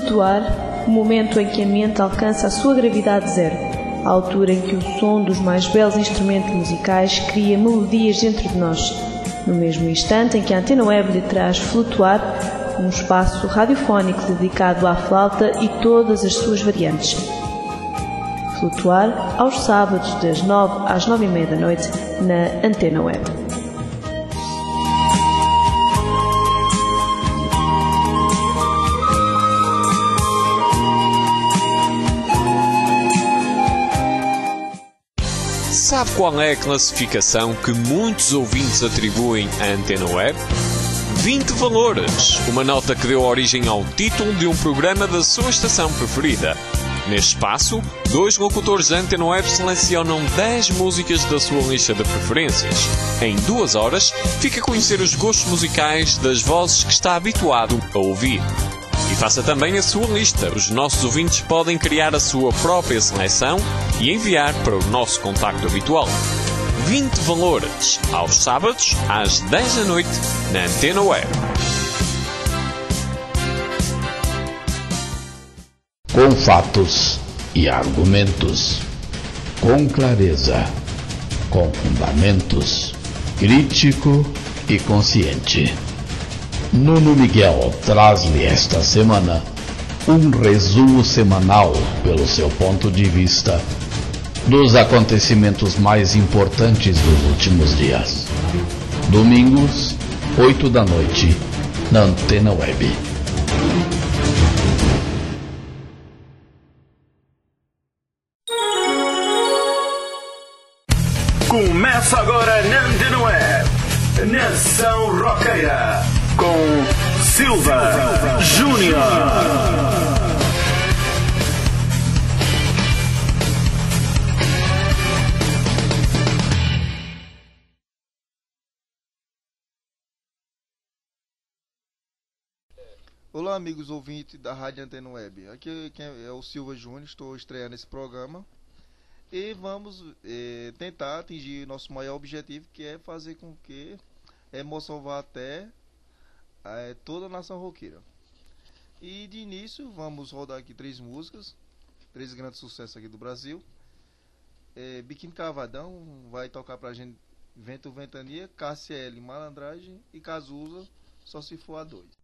Flutuar, o momento em que a mente alcança a sua gravidade zero, a altura em que o som dos mais belos instrumentos musicais cria melodias dentro de nós, no mesmo instante em que a Antena Web lhe traz Flutuar, um espaço radiofónico dedicado à flauta e todas as suas variantes. Flutuar, aos sábados das 9 às 9h30 da noite, na Antena Web. Sabe qual é a classificação que muitos ouvintes atribuem à Antena Web? 20 valores, uma nota que deu origem ao título de um programa da sua estação preferida. Neste espaço, 2 locutores da Antena Web selecionam 10 músicas da sua lista de preferências. Em 2 horas, fica a conhecer os gostos musicais das vozes que está habituado a ouvir. E faça também a sua lista. Os nossos ouvintes podem criar a sua própria seleção e enviar para o nosso contacto habitual. 20 valores, aos sábados, às 10 da noite, na Antena Web. Com fatos e argumentos, com clareza, com fundamentos, crítico e consciente. Nuno Miguel traz-lhe esta semana um resumo semanal, pelo seu ponto de vista, dos acontecimentos mais importantes dos últimos dias. Domingos, 8 da noite, na Antena Web. Começa agora na Antena Web, Nação Roqueira, com Silva Júnior. Olá, amigos ouvintes da Rádio Antena Web. Aqui é o Silva Júnior, estou estreando esse programa e vamos tentar atingir nosso maior objetivo, que é fazer com que a emoção vá até toda a nação roqueira. E de início vamos rodar aqui 3 músicas, 3 grandes sucessos aqui do Brasil. Biquíni Cavadão vai tocar pra gente Vento Ventania, KCL Malandragem e Cazuza, Só Se For a Dois.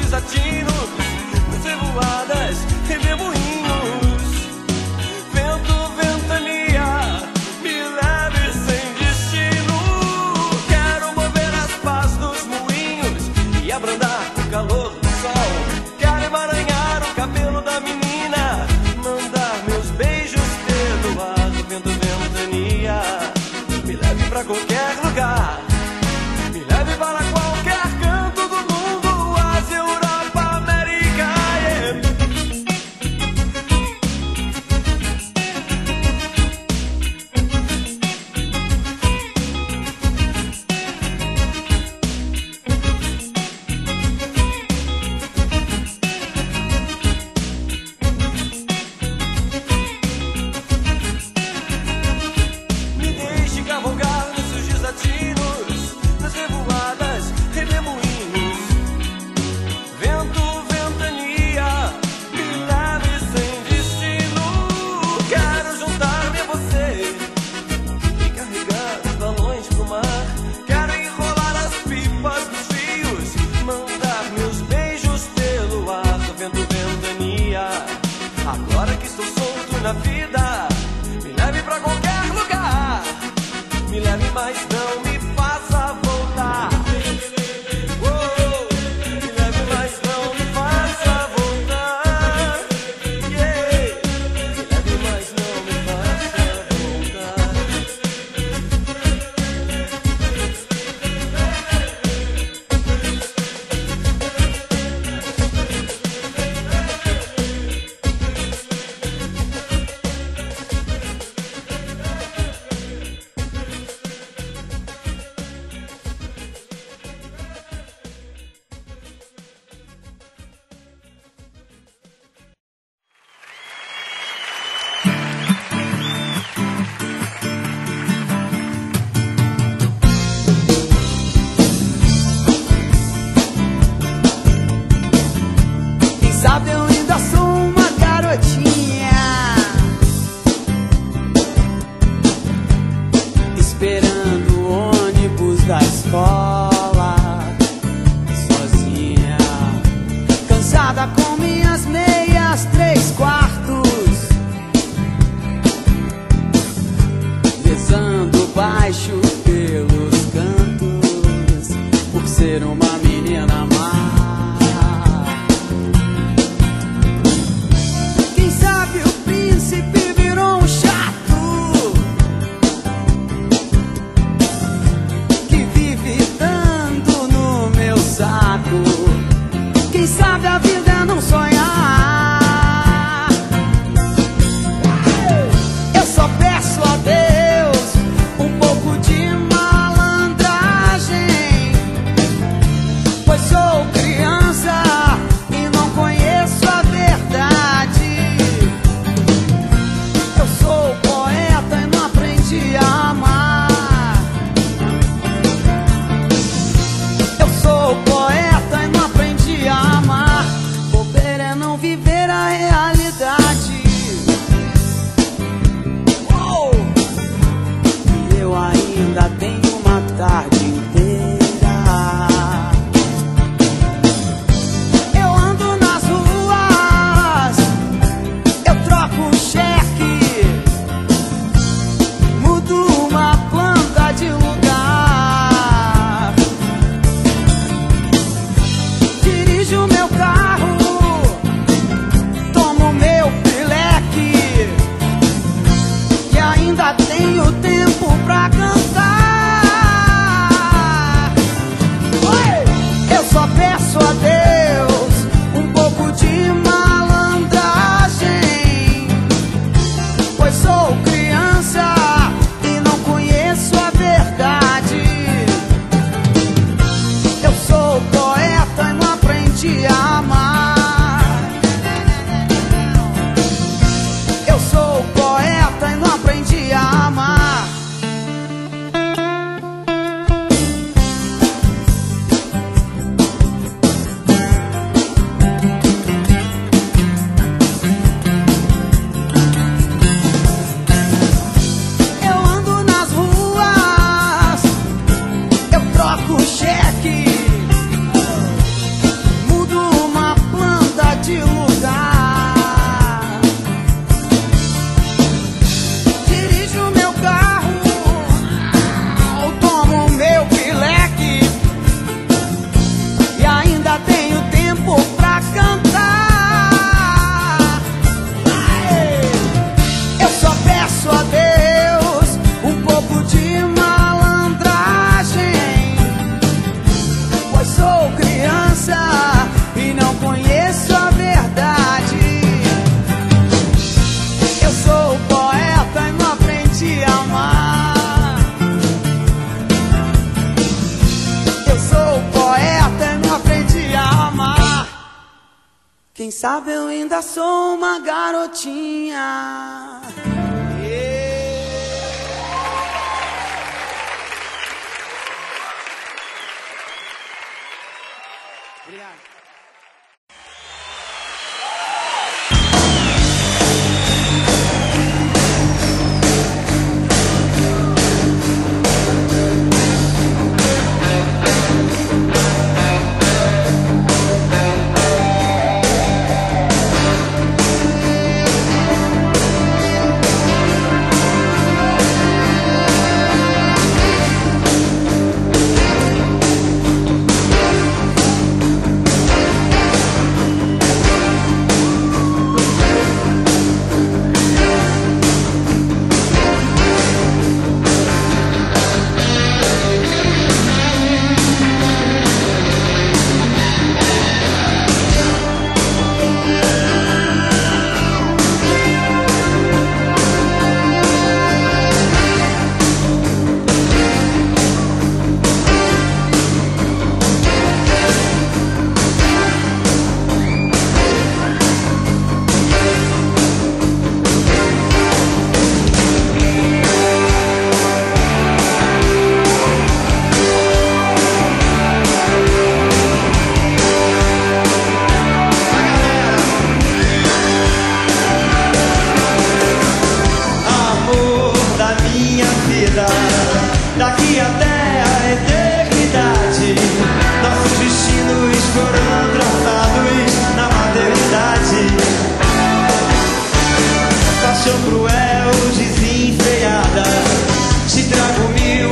Nas revoadas, redemoinhos, vento baixo pelos cantos, por ser uma menina má. Quem sabe o príncipe virou um chato, que vive dando no meu saco. Quem sabe a vida é não sonhar. Eu só peço a Deus um pouco de malandragem, pois sou criança e não conheço a verdade. Eu sou poeta e não aprendi a amar. Eu sou poeta e não aprendi a amar. Bobeira é não viver a realidade. Oh! E eu ainda tenho uma tarde inteira. Eu ando nas ruas, eu troco cheque, mudo uma planta de lugar, dirijo meu carro, tomo meu pileque e ainda tenho tempo pra cantar. Oi! Eu só peço a Deus um pouco de malandragem, pois sou criança e não conheço a verdade. Eu sou poeta e não aprendi a amar. Eu sou poeta e não aprendi a amar. Eu ando nas ruas, eu troco cheque, mudo uma planta de lugar, dirijo meu carro, tomo meu pileque e ainda tenho tempo pra cantar. Aê! Eu só peço a Deus um pouco de malandragem, pois sou criança e não conheço a verdade. Eu sou poeta e não aprendi a amar. Eu sou poeta e não aprendi a amar. Quem sabe eu ainda sou uma garotinha. Obrigado. daqui até a eternidade. Nossos destinos foram traçados na maternidade. Paixão cruel, desenfreada, te trago mil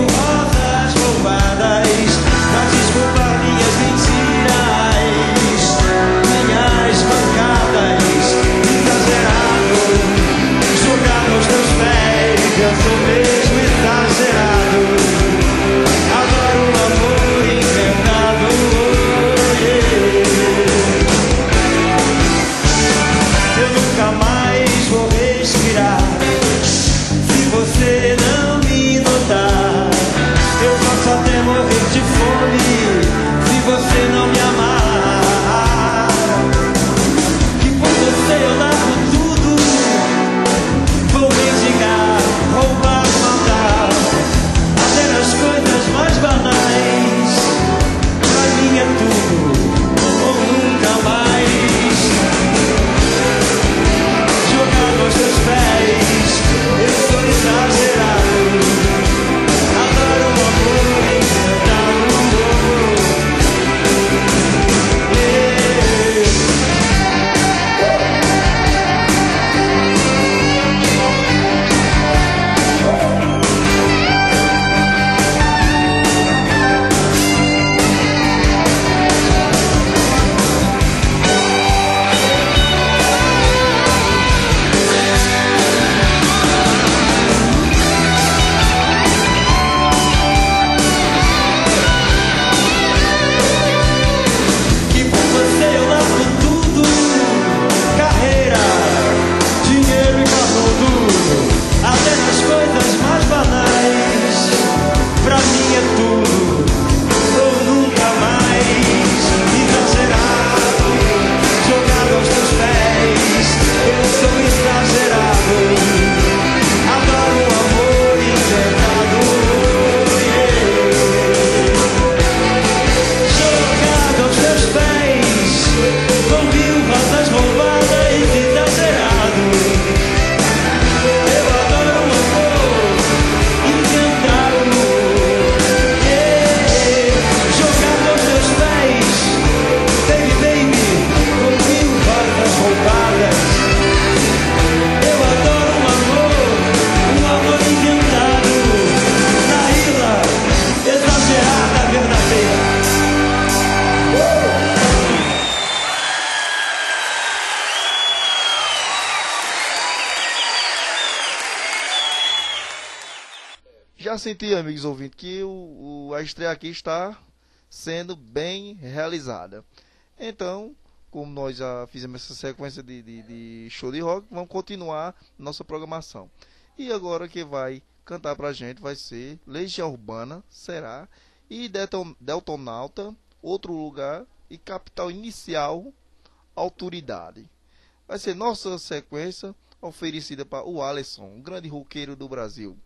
para sentir, amigos ouvintes, que a estreia aqui está sendo bem realizada. Então, como nós já fizemos essa sequência de show de rock, vamos continuar nossa programação. E agora quem vai cantar pra gente vai ser Legião Urbana, será, e Deltonauta, Outro Lugar, e Capital Inicial, Autoridade. Vai ser nossa sequência oferecida para o Alisson, um grande roqueiro do Brasil.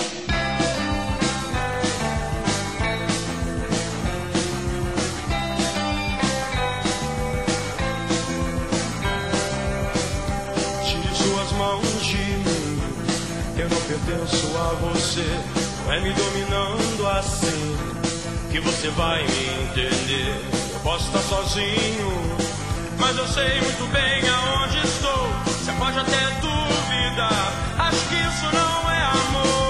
Tire suas mãos de mim, eu não pertenço a você. Não é me dominando assim que você vai me entender. Eu posso estar sozinho, mas eu sei muito bem aonde estou. Você pode até duvidar, acho que isso não é amor.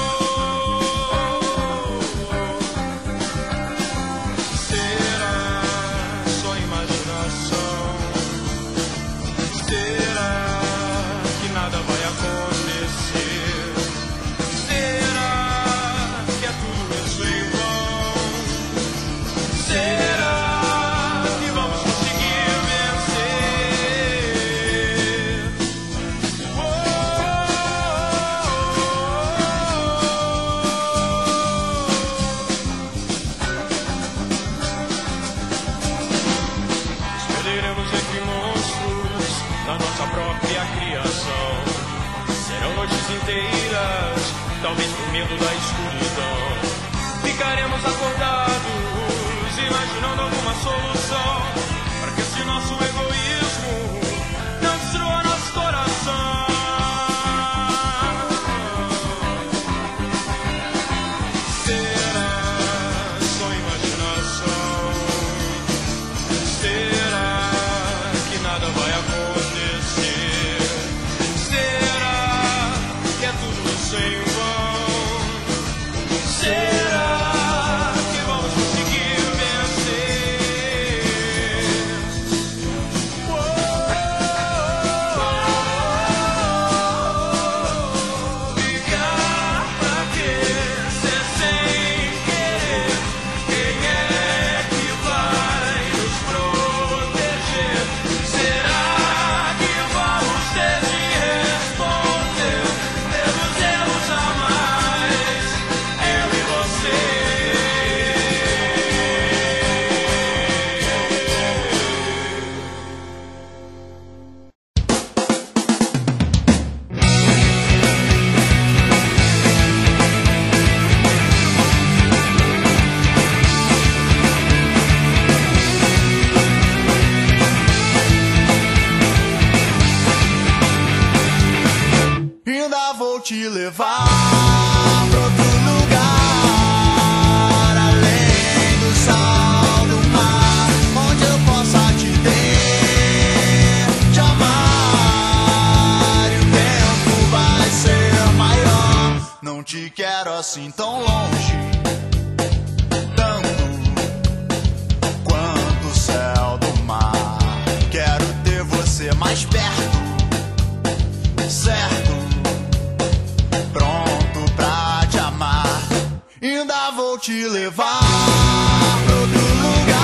Será só imaginação? Será que nada vai acontecer? Será que é tudo isso em vão? Será? Inteiras, talvez por medo da escuridão. Ficaremos acordados, imaginando alguma solução, para que esse nosso egoísmo não destrua nosso coração. Será só imaginação? Será que nada vai acontecer? Sem vão. Será que vamos conseguir vencer? Ligar pra quê? Ser sem querer. Quem é que vai nos proteger? Será que vamos ter de responder? Te levar pra outro lugar, além do sal do mar, onde eu possa te ter, te amar, e o tempo vai ser maior. Não te quero assim tão longe, tanto quanto o céu do mar. Quero ter você mais perto, certo? Pronto pra te amar. Ainda vou te levar pra outro lugar,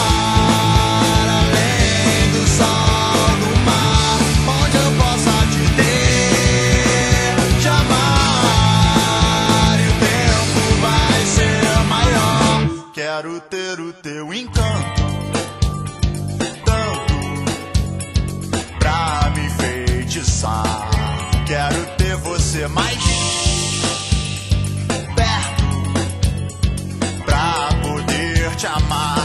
além do sol do mar, onde eu possa te ter, te amar, e o tempo vai ser maior. Quero ter o teu encanto, tanto pra me enfeitiçar. Quero ter você mais perto pra poder te amar.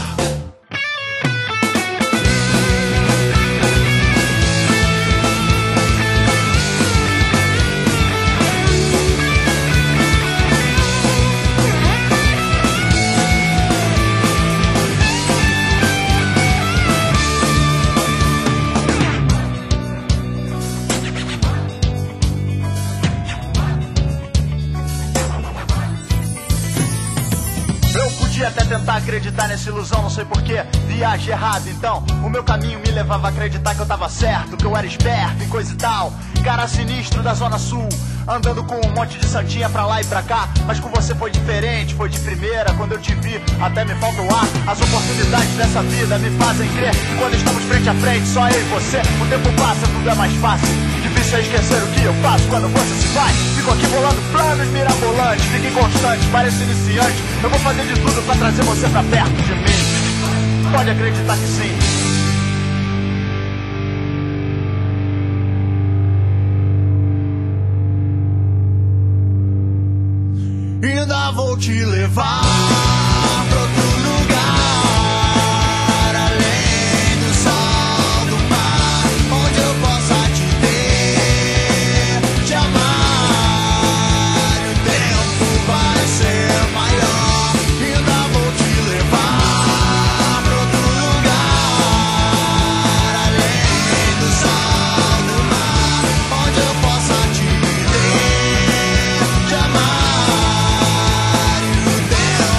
Até tentar acreditar nessa ilusão, não sei porquê, viagem errada. Então, o meu caminho me levava a acreditar que eu tava certo, que eu era esperto e coisa e tal. Cara sinistro da Zona Sul, andando com um monte de santinha pra lá e pra cá. Mas com você foi diferente, foi de primeira. Quando eu te vi, até me falta o ar. As oportunidades dessa vida me fazem crer que quando estamos frente a frente, só eu e você, o tempo passa, tudo é mais fácil. Difícil é esquecer o que eu faço quando você se vai. Fico aqui bolando planos mirabolantes, fique constante, parece iniciante. Eu vou fazer de tudo pra trazer você pra perto de mim. Pode acreditar que sim. Ainda vou te levar pra outro lugar, além do sol, do mar, onde eu possa te ter, te amar. E o tempo vai ser maior. Ainda vou te levar pra outro lugar, além do sol, do mar, onde eu possa te ter, te amar.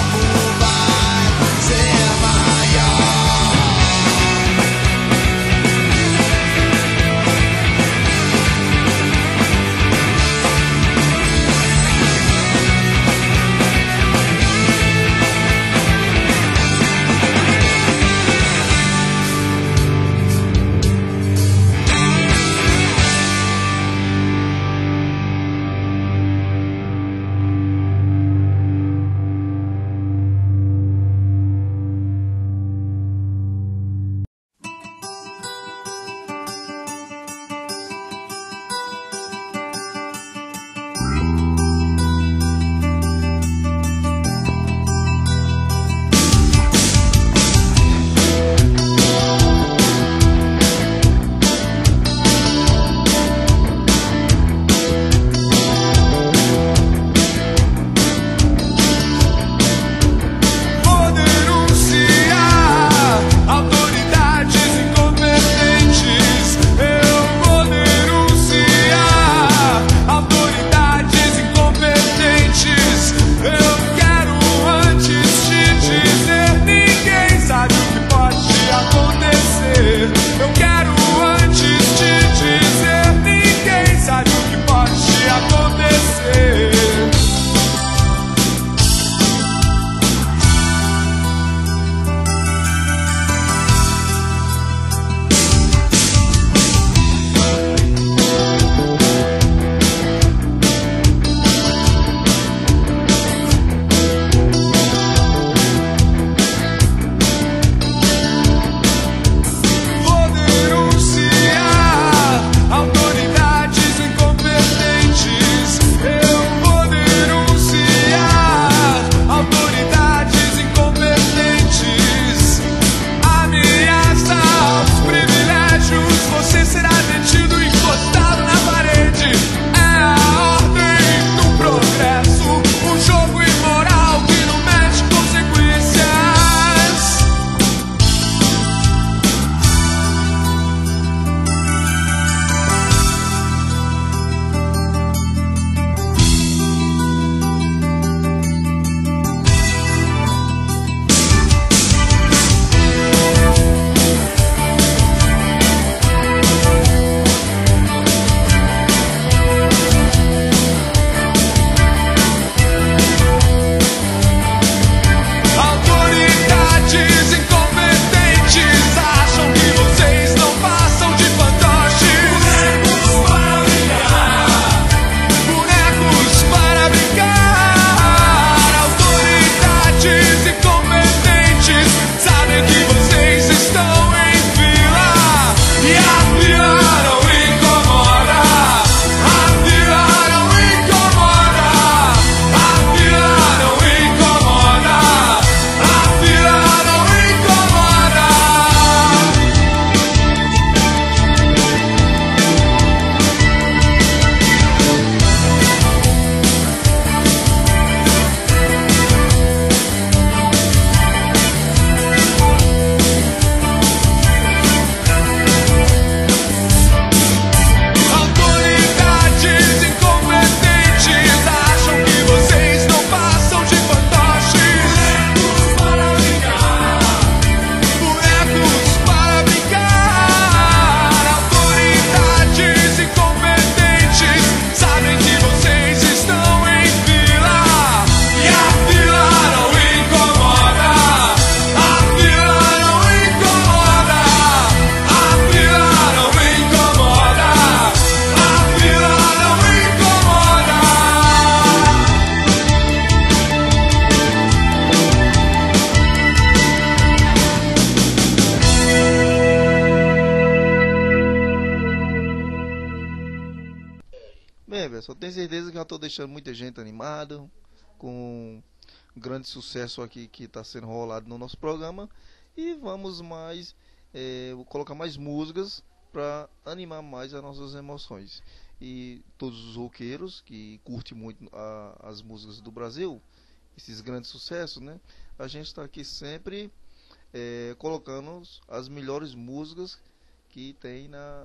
pessoal. Tenho certeza que já estou deixando muita gente animada com um grande sucesso aqui que está sendo rolado no nosso programa. E vamos mais, vou colocar mais músicas para animar mais as nossas emoções. E todos os roqueiros que curtem muito as músicas do Brasil, esses grandes sucessos, né? A gente está aqui sempre colocando as melhores músicas que tem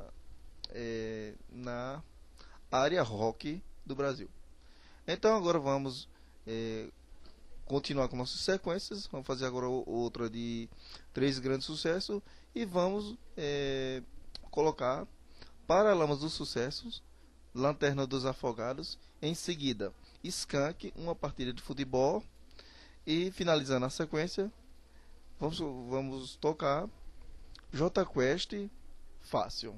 na área rock do Brasil. Então agora vamos continuar com nossas sequências. Vamos fazer agora outra de 3 grandes sucessos e vamos colocar Paralamas dos Sucessos, Lanterna dos Afogados, em seguida Skank, Uma Partida de Futebol, e finalizando a sequência vamos tocar J Quest, Fácil.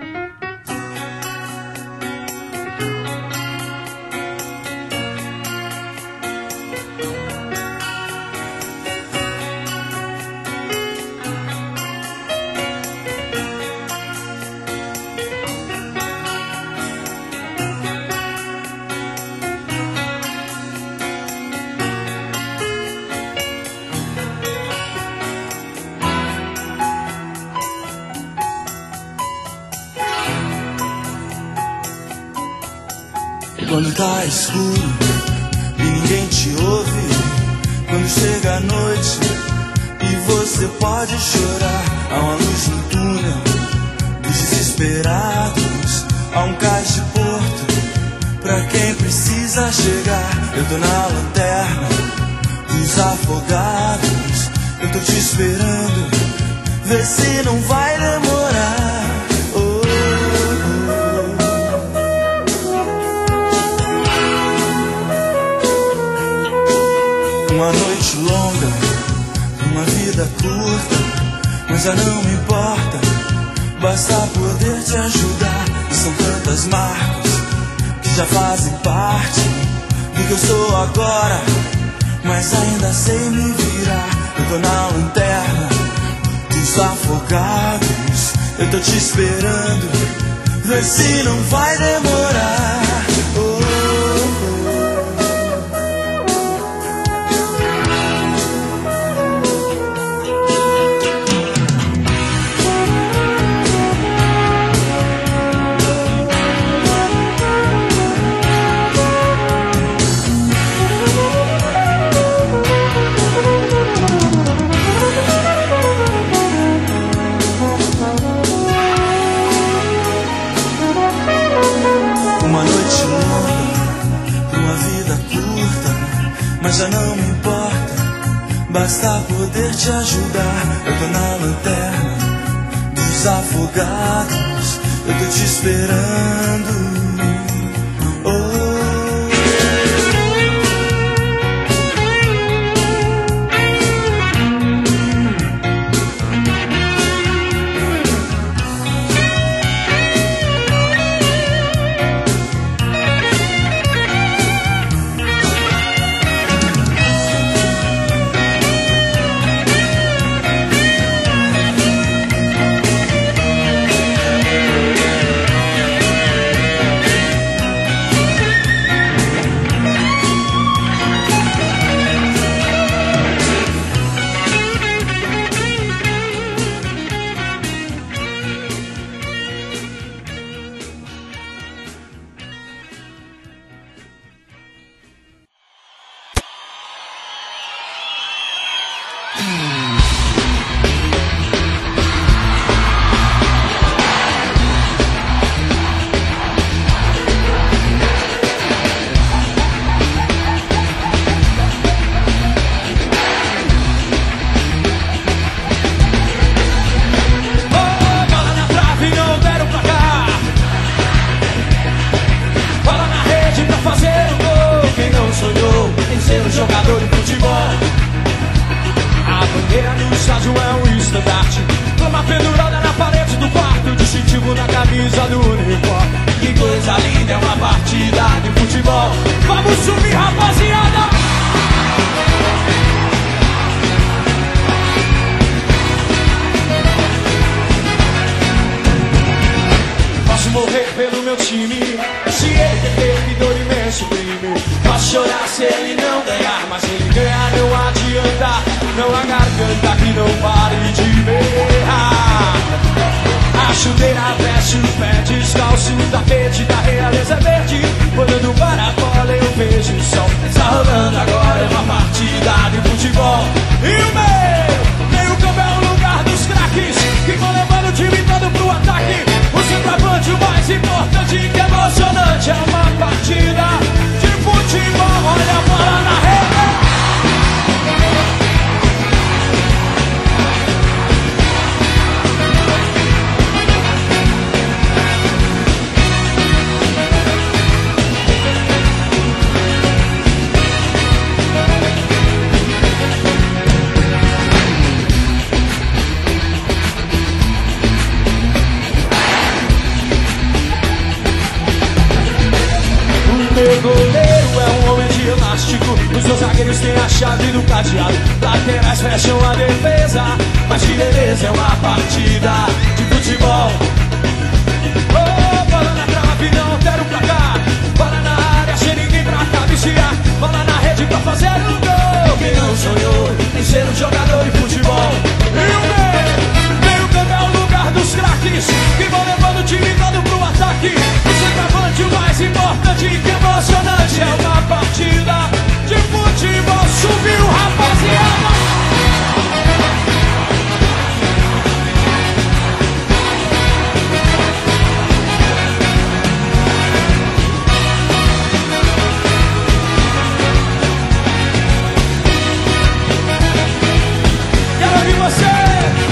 Quando tá escuro e ninguém te ouve, quando chega a noite e você pode chorar, há uma luz no túnel dos desesperados, há um cais de porto pra quem precisa chegar. Eu tô na lanterna dos afogados, eu tô te esperando, vê se não vai demorar. Uma noite longa, uma vida curta, mas já não me importa, basta poder te ajudar. E são tantas marcas que já fazem parte do que eu sou agora, mas ainda sei me virar. Eu tô na lanterna dos afogados, eu tô te esperando, vê se não vai demorar. Mas já não me importa, basta poder te ajudar. Eu tô na lanterna dos afogados, eu tô te esperando. Morrer pelo meu time, se ele perder chorar se ele não ganhar, mas se ele ganhar não adianta, não há garganta que não pare de berrar. A chuteira veste os pés descalço, o tapete da realeza é verde. Olhando para a bola eu vejo o sol. Está rolando agora uma partida de futebol. E o meio campo é o lugar dos craques que vão levando o time todo pro ataque. O centroavante, o mais importante, que é emocionante, é uma partida de futebol. Olha a bola na rede. Meu goleiro é um homem de elástico, os dois zagueiros têm a chave do cadeado, laterais fecham a defesa, mas que beleza, é uma partida de futebol. Oh, bola na trave, não quero placar, bola na área, sem ninguém pra cabecear, bola na rede pra fazer o gol. Quem não sonhou em ser um jogador de futebol? E o meio campo é o lugar dos craques que vão levando o time todo pro ataque. O centroavante, o mais importante, que emocionante, é uma partida de futebol. Subiu, rapaziada! Quero ouvir você!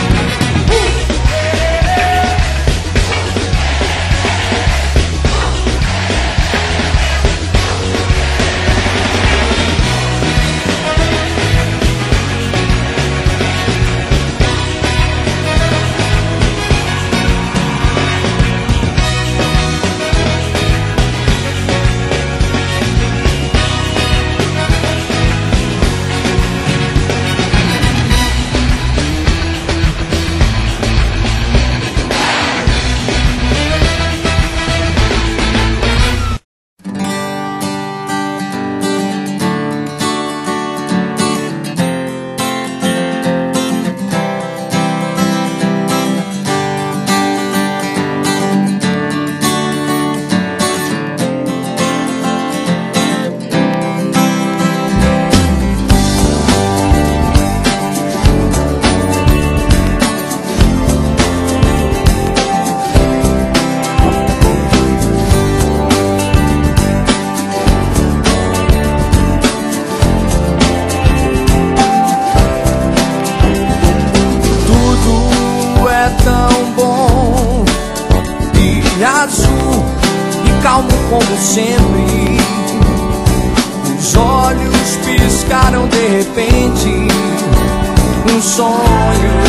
Como sempre, os olhos piscaram de repente, um sonho.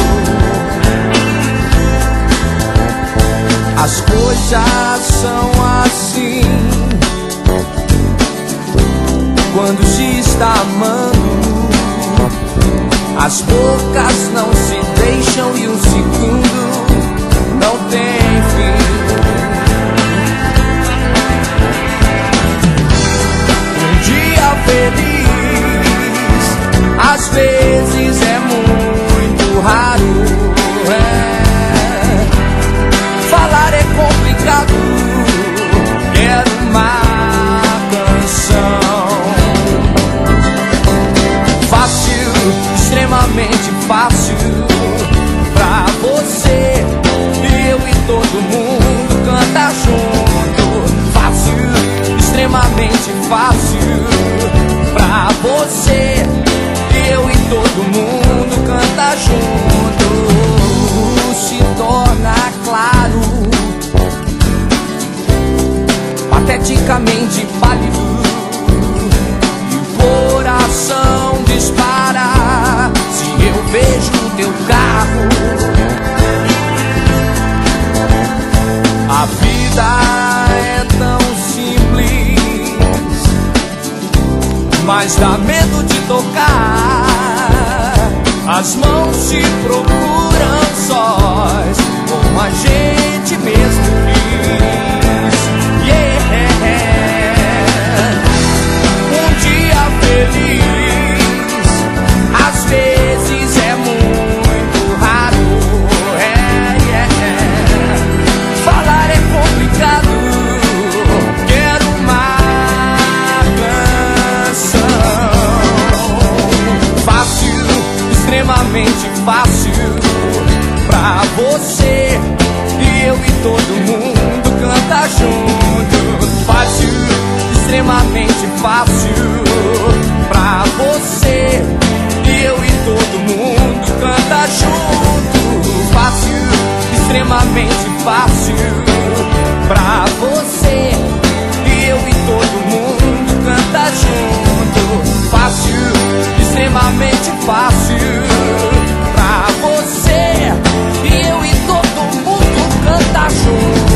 As coisas são assim quando se está amando. As bocas não se deixam e um segundo não tem fim. Feliz, às vezes é muito raro. Falar é complicado. Quero uma canção fácil, extremamente fácil, pra você, eu e todo mundo canta junto. Fácil, extremamente fácil, pra você, eu e todo mundo canta junto. Se torna claro, pateticamente pálido, e o coração dispara se eu vejo o teu carro. A vida é tão simples, mas dá medo de tocar. As mãos se procuram sós, como a gente mesmo quis. Yeah. Um dia você. E eu e todo mundo canta junto. Fácil, extremamente fácil. Pra você. E eu e todo mundo canta junto. Fácil, extremamente fácil. Pra você. E eu e todo mundo canta junto. Fácil, extremamente fácil. Pra você. E eu e todo mundo canta junto.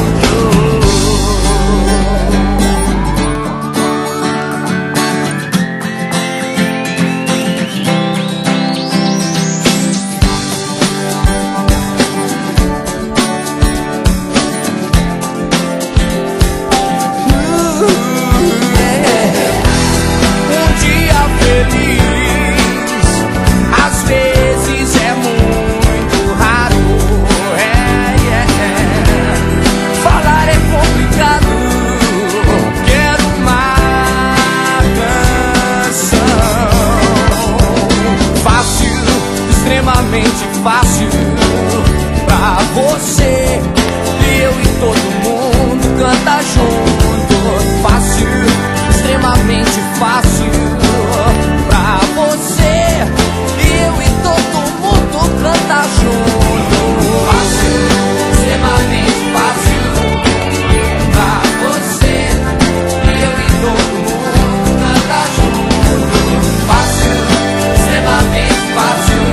Fácil pra você. E eu e todo mundo canta junto. Fácil, extremamente fácil pra você. E eu e todo mundo canta junto. Fácil, extremamente fácil pra você. E eu e todo mundo canta junto. Fácil, extremamente fácil.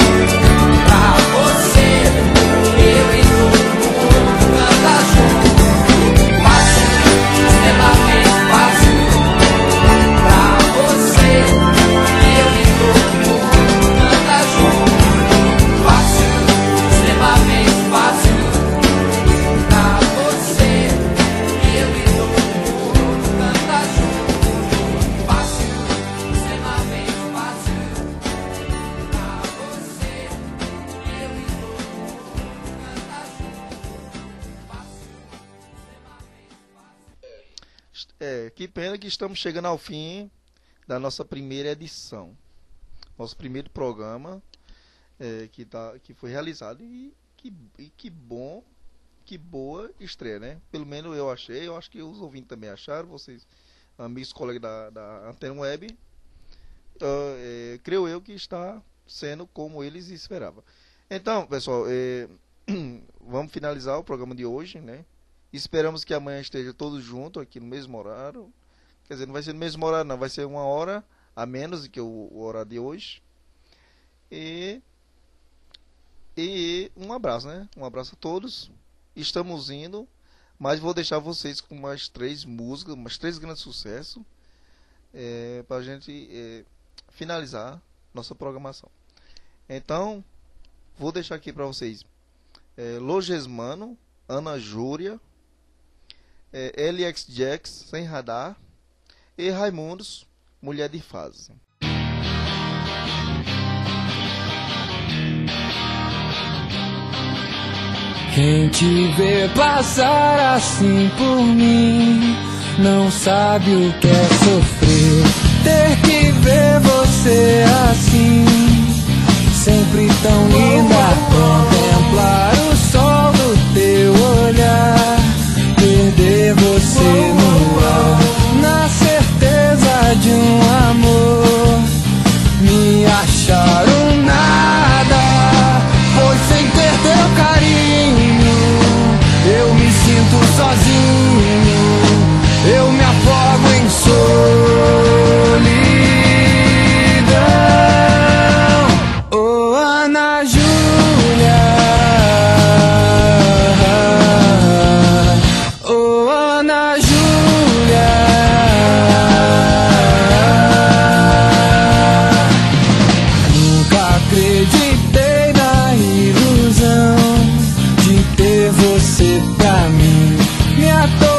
Que pena que estamos chegando ao fim da nossa primeira edição. Nosso primeiro programa que foi realizado e que bom, que boa estreia, né? Pelo menos eu achei, eu acho que os ouvintes também acharam, vocês, amigos, colegas da Antena Web, creio eu que está sendo como eles esperavam. Então, pessoal, vamos finalizar o programa de hoje, né? Esperamos que amanhã esteja todos juntos aqui no mesmo horário. Quer dizer, não vai ser no mesmo horário, não. Vai ser uma hora a menos do que o horário de hoje. E um abraço, né? Um abraço a todos. Estamos indo, mas vou deixar vocês com mais 3 músicas, mais 3 grandes sucessos, para a gente finalizar nossa programação. Então, vou deixar aqui para vocês Logesmano, Ana Júlia, LX Jax, Sem Radar, e Raimundos, Mulher de Fase. Quem te vê passar assim por mim não sabe o que é sofrer. Ter que ver você assim, sempre tão linda. Contemplar o sol do teu olhar, perder você no ar, na certeza de um amor. Me acharam nada, pois sem ter teu carinho eu me sinto sozinho, eu me afogo em solidão. Oh, Ana Júlia, oh, Ana Júlia, nunca acreditei na ilusão de ter você pra mim. Me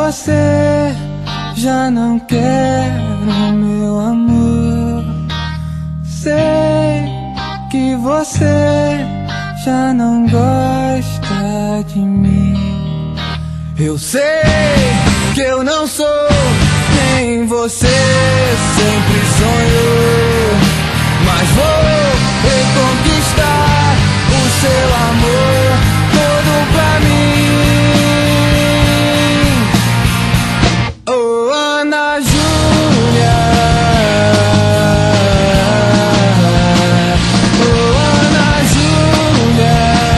você já não quer o meu amor. Sei que você já não gosta de mim. Eu sei que eu não sou quem você sempre sonhou, mas vou reconquistar o seu amor todo pra mim. Oh, Ana Júlia, oh, Ana Júlia,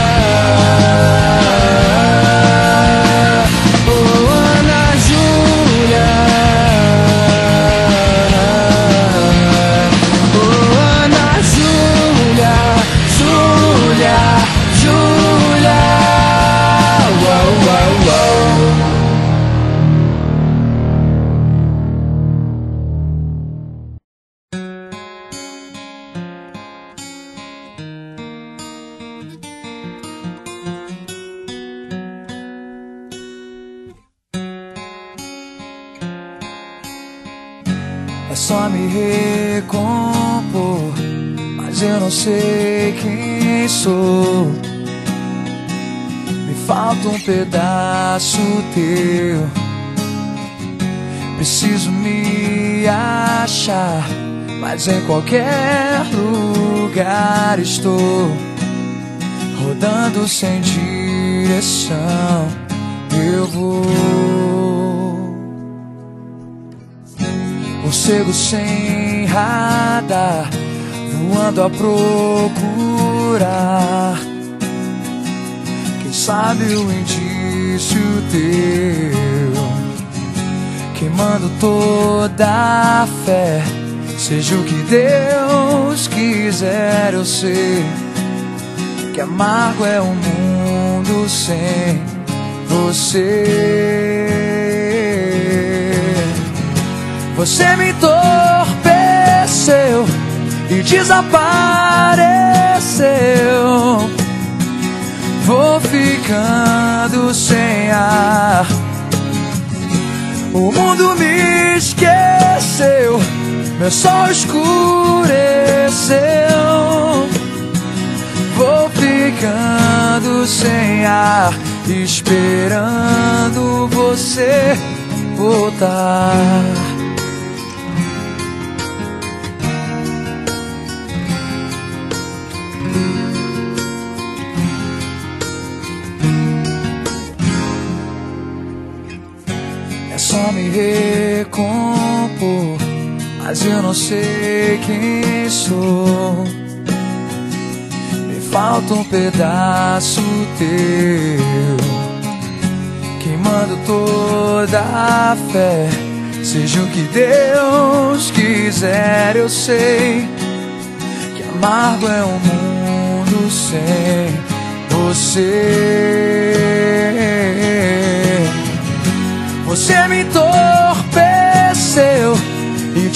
oh, Ana Júlia, oh, Ana Júlia, Júlia, Júlia, uau, uau, uau. É só me recompor, mas eu não sei quem sou. Me falta um pedaço teu. Preciso me achar, mas em qualquer lugar estou rodando sem direção. Eu vou morcego sem radar, voando a procurar. Quem sabe o indício teu, queimando toda a fé. Seja o que Deus quiser, eu sei que amargo é um mundo sem você. Você me entorpeceu e desapareceu. Vou ficando sem ar. O mundo me esqueceu, meu sol escureceu. Vou ficando sem ar, esperando você voltar. É só me recompor, mas eu não sei quem sou. Me falta um pedaço teu, queimando toda a fé. Seja o que Deus quiser, eu sei que amargo é um mundo sem você. Você me entorpeceu e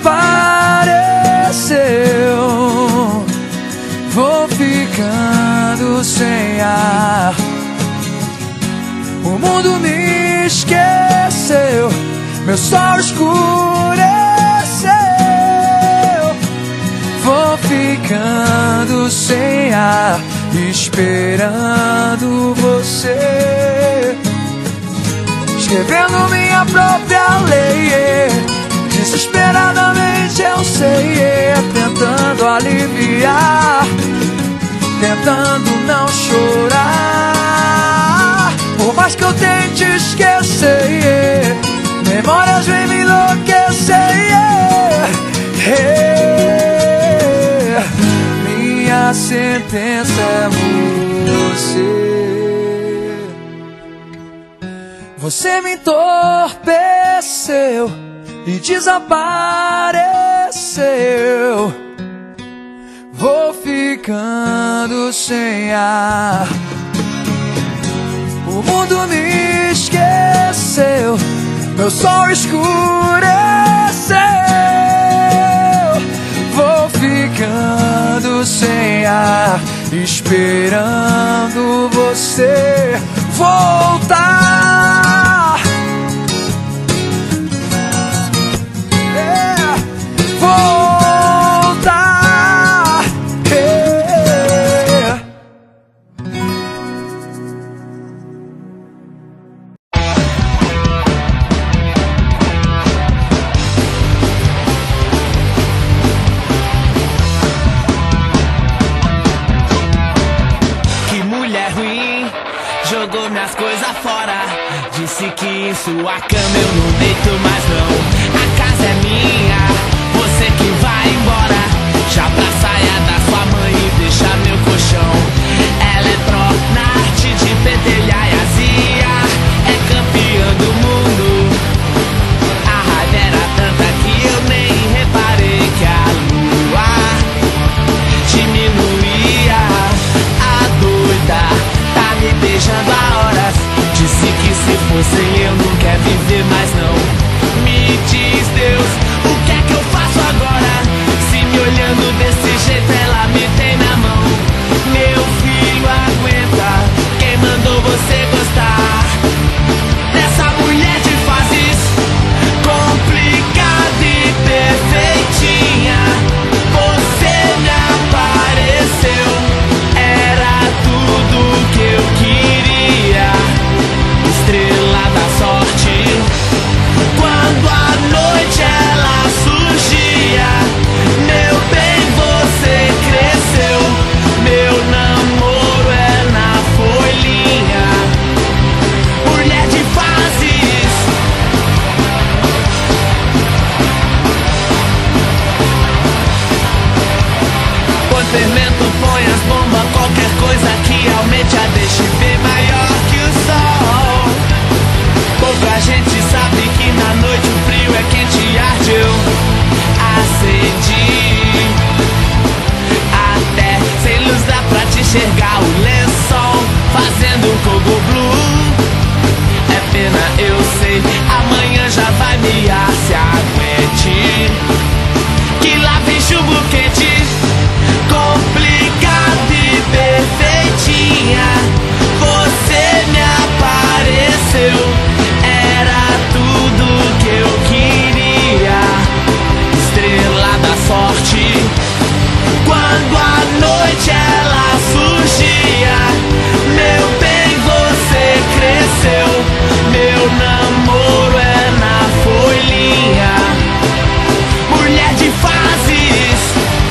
desapareceu. Vou ficando sem ar. O mundo me esqueceu, meu sol escureceu. Vou ficando sem ar, esperando você. Escrevendo minha própria lei, desesperadamente eu sei, tentando aliviar, tentando não chorar. Por mais que eu tente esquecer, memórias vêm me enlouquecer. Minha sentença é você. Você me entorpeceu e desapareceu. Vou ficando sem ar. O mundo me esqueceu, meu sol escureceu. Vou ficando sem ar, esperando você voltar. ruim, jogou minhas coisas fora. Disse que em sua cama eu não deito mais não. A casa é minha, você que vai embora. Já pra saia da sua mãe e deixa meu colchão. Ela é pró na arte de pentelhar e azia, é campeã do mundo. A raiva era tanta que eu nem reparei que a lua diminuía. A doida tá me beijando há horas. Disse que se fosse eu não quer viver mais não. Me diz Deus, o que é que eu faço agora? Se me olhando desse jeito ela me tem na mão. Meu filho aguenta, quem mandou você gostar dessa mulher de fases complicada e perfeitinha? Você me apareceu, era tudo que eu queria. Estrela da sorte, quando a noite ela surgia. Meu bem, você cresceu, meu namoro é na folhinha. Mulher de fases, põe fermento, põe as bombas, qualquer coisa que aumente a deixe bem maior que o sol. Pouca gente sabe que na noite o frio é quente e arde. Eu acendi, até sem luz dá pra te enxergar o lençol fazendo um cogo blue. É pena, eu sei, amanhã já vai miar, se aguente, que lá vem chumbo quente, complicada e perfeitinha. Você me apareceu, era tudo que eu queria. Estrela da sorte, quando a noite ela surgia. Meu bem, você cresceu, meu namoro é na folhinha. Mulher de fases,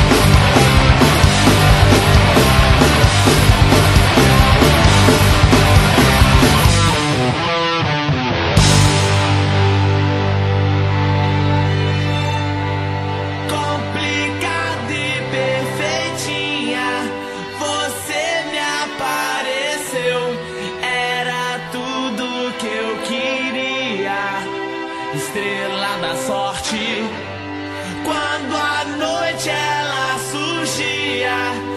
complicada e perfeitinha. Você me apareceu, era tudo que eu queria. Estrela da sorte, quando a noite ela surgia.